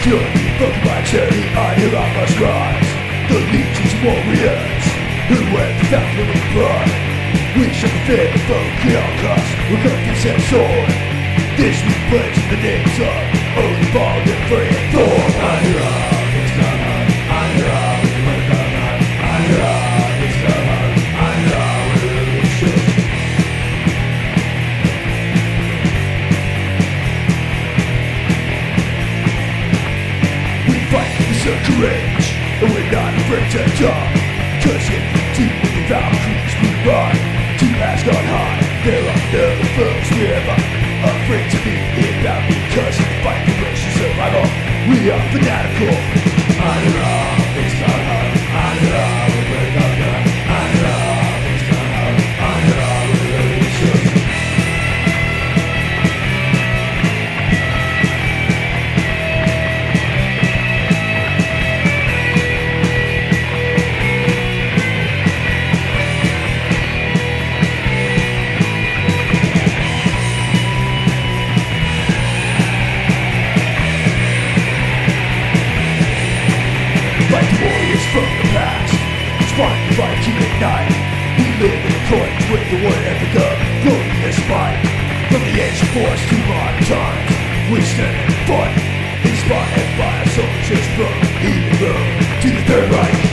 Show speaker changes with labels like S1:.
S1: journey, broken by charity, I hear I must rise. The legions of warriors, who went without living blood. We shall defend the foe, kill us, with confidence and sword. This we pledge in the names of Odin, and Frey and Thor. I hear it's coming, I hear it's coming, I hear it's coming, I hear it's coming. We fight with such courage, and we're not afraid to die. Cause if we deep with the Valkyries we ride to Asgard high. There are no foes we're ever afraid to be in battle, because we fight for racial survival. We are fanatical. It's coming, we break our gun. It's coming, we really should. From the past, fight, keep it night. We live in accordance with the word ethic of glorious fight. From the ancient forest to modern times, we stand and fight, inspired by our soldiers from Eden Road to the Third Reich.